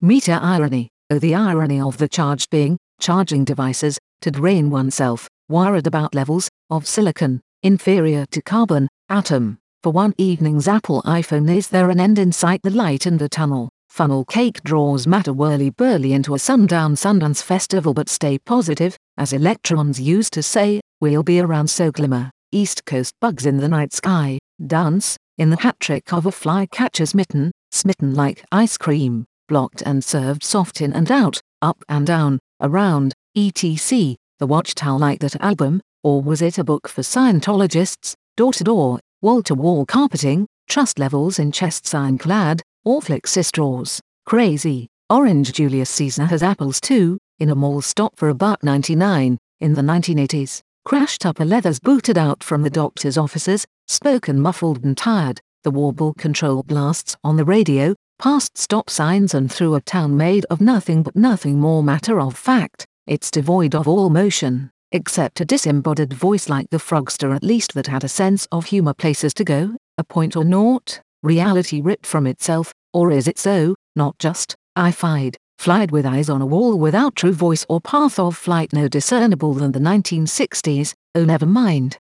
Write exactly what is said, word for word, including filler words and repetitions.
Meta irony, oh the irony of the charged being, charging devices, to drain oneself, worried about levels of silicon, inferior to carbon, atom. For one evening's Apple iPhone, is there an end in sight, the light in the tunnel? Funnel cake draws matter whirly-burly into a sundown Sundance festival, but stay positive, as electrons used to say, we'll be around, so glimmer, East Coast bugs in the night sky, dance, in the hat-trick of a flycatcher's mitten, smitten like ice cream, blocked and served soft in and out, up and down, around, et cetera. The Watchtower like that album, or was it a book for Scientologists? Door-to-door, wall-to-wall carpeting, trust levels in chests ironclad, or Flixie straws. Crazy. Orange Julius Caesar has apples too, in a mall stop for a buck ninety-nine, in the nineteen eighties. Crashed upper leathers booted out from the doctor's offices, spoken muffled and tired, the warble control blasts on the radio, past stop signs and through a town made of nothing but nothing more matter of fact. It's devoid of all motion, except a disembodied voice like the Frogster at least that had a sense of humor. Places to go, a point or naught, reality ripped from itself, or is it so, not just, I-fied, flied with eyes on a wall without true voice or path of flight no discernible than the nineteen sixties, oh never mind.